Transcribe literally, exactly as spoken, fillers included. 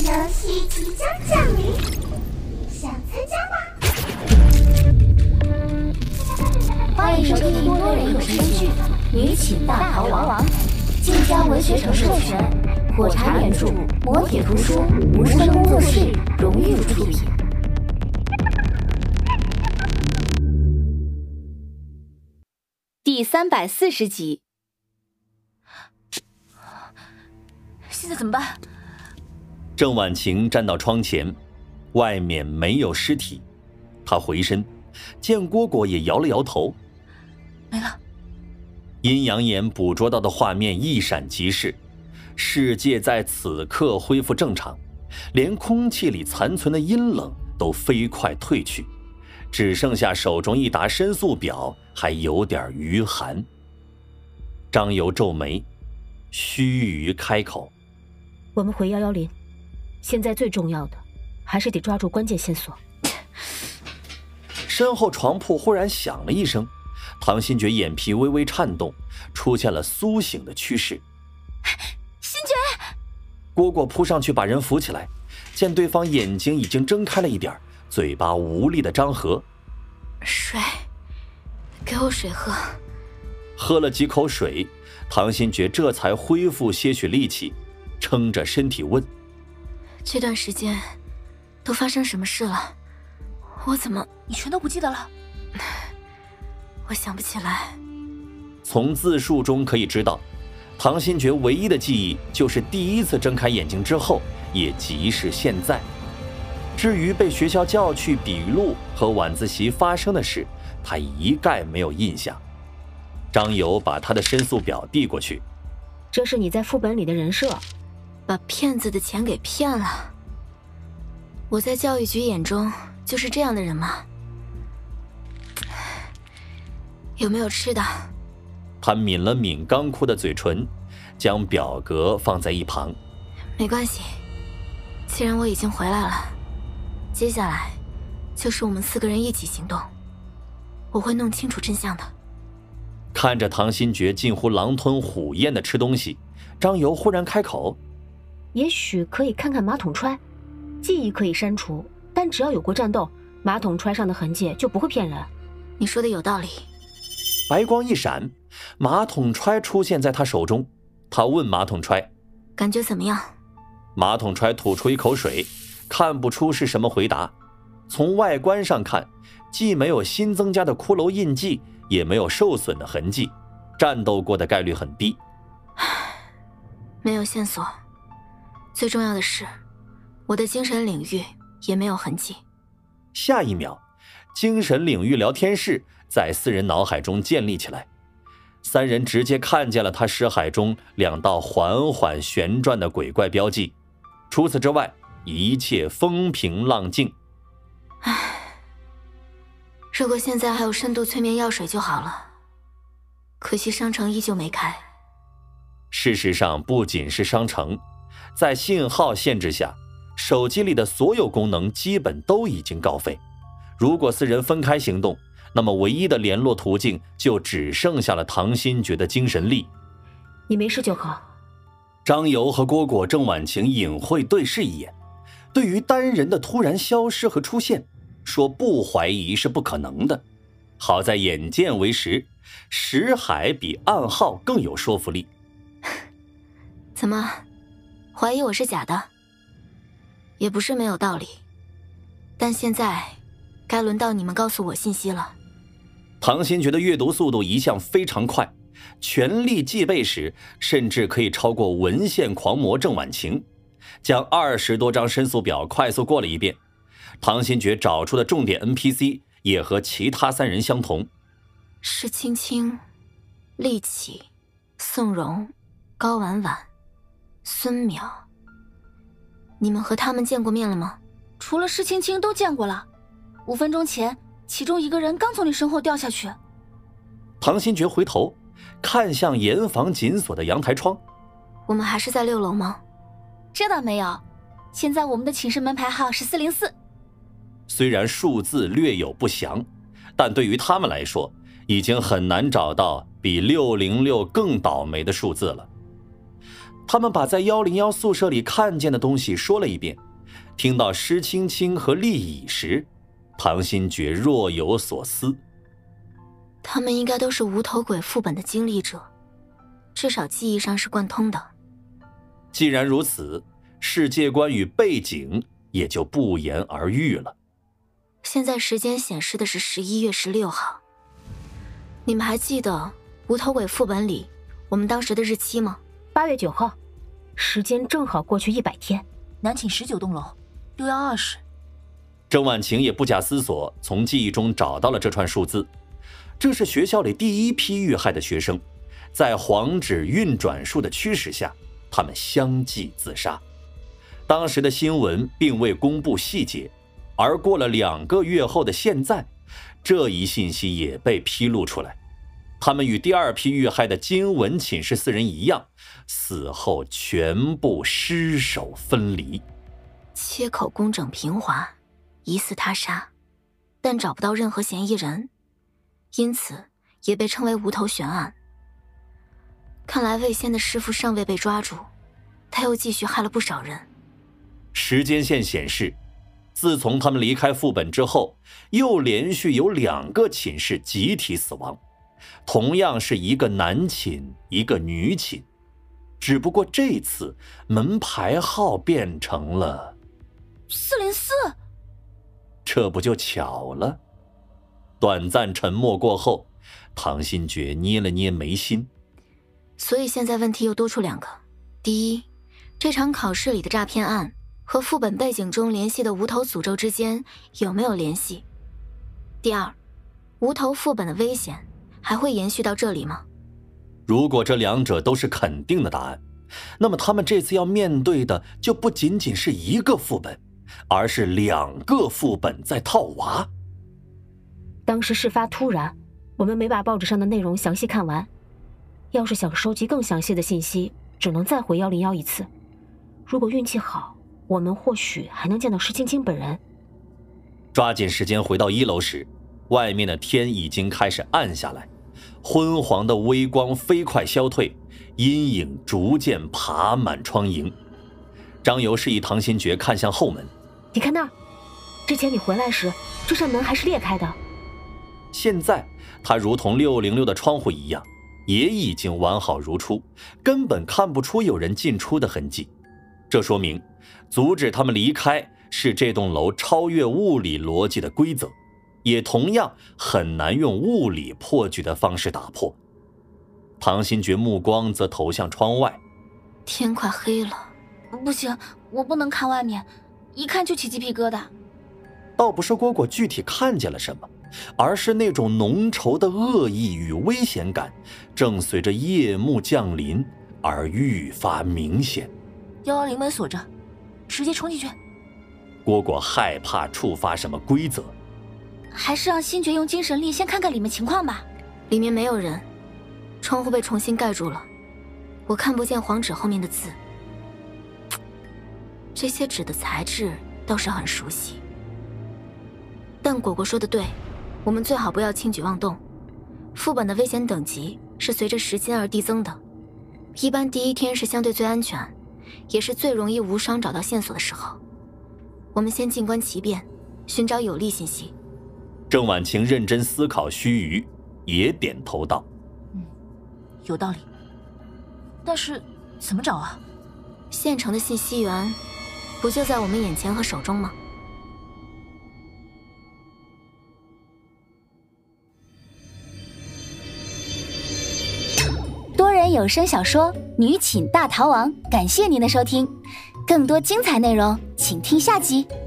游戏即将降临，想参加吗？ 欢迎收听多人有声剧《女寝大逃亡》，晋江文学城授权，火柴原著，磨铁图书，无声工作室荣誉出品。 第三百四十集。 现在怎么办？ 郑婉晴站到窗前，外面没有尸体。她回身，见蝈蝈也摇了摇头。 没了。 阴阳眼捕捉到的画面一闪即逝，世界在此刻恢复正常，连空气里残存的阴冷都飞快退去，只剩下手中一沓申诉表还有点余寒。张游皱眉，须臾开口： 我们回一一零，现在最重要的还是得抓住关键线索。 身后床铺忽然响了一声，唐新觉眼皮微微颤动，出现了苏醒的趋势。 新觉！ 蝈蝈扑上去把人扶起来，见对方眼睛已经睁开了一点，嘴巴无力的张合。 水，给我水喝。 喝了几口水，唐新觉这才恢复些许力气，撑着身体问： 这段时间都发生什么事了？我怎么……你全都不记得了？我想不起来。 从自述中可以知道，唐新觉唯一的记忆就是第一次睁开眼睛之后，也即是现在。至于被学校叫去笔录和晚自习发生的事，他一概没有印象。张游把他的申诉表递过去。 这是你在副本里的人设， 把骗子的钱给骗了。我在教育局眼中就是这样的人吗？有没有吃的？ 他抿了抿刚哭的嘴唇，将表格放在一旁。 没关系，既然我已经回来了，接下来就是我们四个人一起行动，我会弄清楚真相的。 看着唐新觉近乎狼吞虎咽的吃东西，张游忽然开口： 也许可以看看马桶揣，记忆可以删除，但只要有过战斗，马桶揣上的痕迹就不会骗人。 你说的有道理。 白光一闪，马桶揣出现在他手中。他问马桶揣： 感觉怎么样？ 马桶揣吐出一口水，看不出是什么回答。从外观上看，既没有新增加的骷髅印记，也没有受损的痕迹，战斗过的概率很低。 没有线索，最重要的是我的精神领域也没有痕迹。 下一秒，精神领域聊天室在四人脑海中建立起来，三人直接看见了他识海中两道缓缓旋转的鬼怪标记。除此之外，一切风平浪静。 唉，如果现在还有深度催眠药水就好了，可惜商城依旧没开。 事实上，不仅是商城，在信号限制下，手机里的所有功能基本都已经告废。如果四人分开行动，那么唯一的联络途径就只剩下了唐新觉的精神力。 你没事就好。 张游和蝈蝈、郑婉晴隐晦对视一眼，对于单人的突然消失和出现，说不怀疑是不可能的。好在眼见为实，识海比暗号更有说服力。 怎么，怀疑我是假的？也不是没有道理，但现在该轮到你们告诉我信息了。 唐新觉的阅读速度一向非常快，全力记背时甚至可以超过文献狂魔郑婉晴。将二十多张申诉表快速过了一遍，唐新觉找出的重点 N P C 也和其他三人相同。 施青青、厉启、宋荣、高婉婉、孙淼，你们和他们见过面了吗？ 除了施青青都见过了，五分钟前其中一个人刚从你身后掉下去。 唐新觉回头看向严防紧锁的阳台窗。 我们还是在六楼吗？ 这倒没有，现在我们的寝室门牌号是四零四。 虽然数字略有不详，但对于他们来说已经很难找到比六零六更倒霉的数字了。 他们把在一零一宿舍里看见的东西说了一遍。听到施青青和厉乙时，唐新觉若有所思。 他们应该都是无头鬼副本的经历者，至少记忆上是贯通的。 既然如此，世界观与背景也就不言而喻了。 现在时间显示的是十一月十六号。你们还记得无头鬼副本里我们当时的日期吗？ 八月九号，时间正好过去一百天。 南寝十九栋楼，六幺二室。 郑婉晴也不假思索，从记忆中找到了这串数字。这是学校里第一批遇害的学生，在黄纸运转术的驱使下，他们相继自杀。当时的新闻并未公布细节，而过了两个月后的现在，这一信息也被披露出来。他们与第二批遇害的金文寝室四人一样，死后全部尸首分离。 切口工整平滑，疑似他杀，但找不到任何嫌疑人，因此也被称为无头悬案。看来魏仙的师傅尚未被抓住，他又继续害了不少人。 时间线显示，自从他们离开副本之后，又连续有两个寝室集体死亡，同样是一个男寝一个女寝，只不过这次门牌号变成了四零四， 这不就巧了？短暂沉默过后，唐新觉捏了捏眉心。 所以现在问题又多出两个：第一，这场考试里的诈骗案和副本背景中联系的无头诅咒之间有没有联系？第二，无头副本的危险还会延续到这里吗？ 如果这两者都是肯定的答案，那么他们这次要面对的就不仅仅是一个副本，而是两个副本在套娃。 当时事发突然，我们没把报纸上的内容详细看完。要是想收集更详细的信息，只能再回一零一一次。如果运气好，我们或许还能见到施青青本人。 抓紧时间回到一楼时，外面的天已经开始暗下来，昏黄的微光飞快消退，阴影逐渐爬满窗楹。张游示意唐新觉看向后门， 你看那儿，之前你回来时，这扇门还是裂开的。 现在它如同六零六的窗户一样，也已经完好如初，根本看不出有人进出的痕迹。这说明阻止他们离开是这栋楼超越物理逻辑的规则，也同样很难用物理破局的方式打破。唐新觉目光则投向窗外， 天快黑了。 不行，我不能看外面，一看就起鸡皮疙瘩。 倒不是蝈蝈具体看见了什么，而是那种浓稠的恶意与危险感正随着夜幕降临而愈发明显。 幺幺零门锁着，直接冲进去。 蝈蝈害怕触发什么规则， 还是让星爵用精神力先看看里面情况吧。 里面没有人，窗户被重新盖住了，我看不见黄纸后面的字。这些纸的材质倒是很熟悉，但果果说的对，我们最好不要轻举妄动。副本的危险等级是随着时间而递增的，一般第一天是相对最安全，也是最容易无伤找到线索的时候。我们先静观其变，寻找有利信息。 郑婉晴认真思考须臾，也点头道： 嗯，有道理。但是怎么找啊？ 现成的信息源不就在我们眼前和手中吗？ 多人有声小说《女寝大逃亡》，感谢您的收听，更多精彩内容请听下集。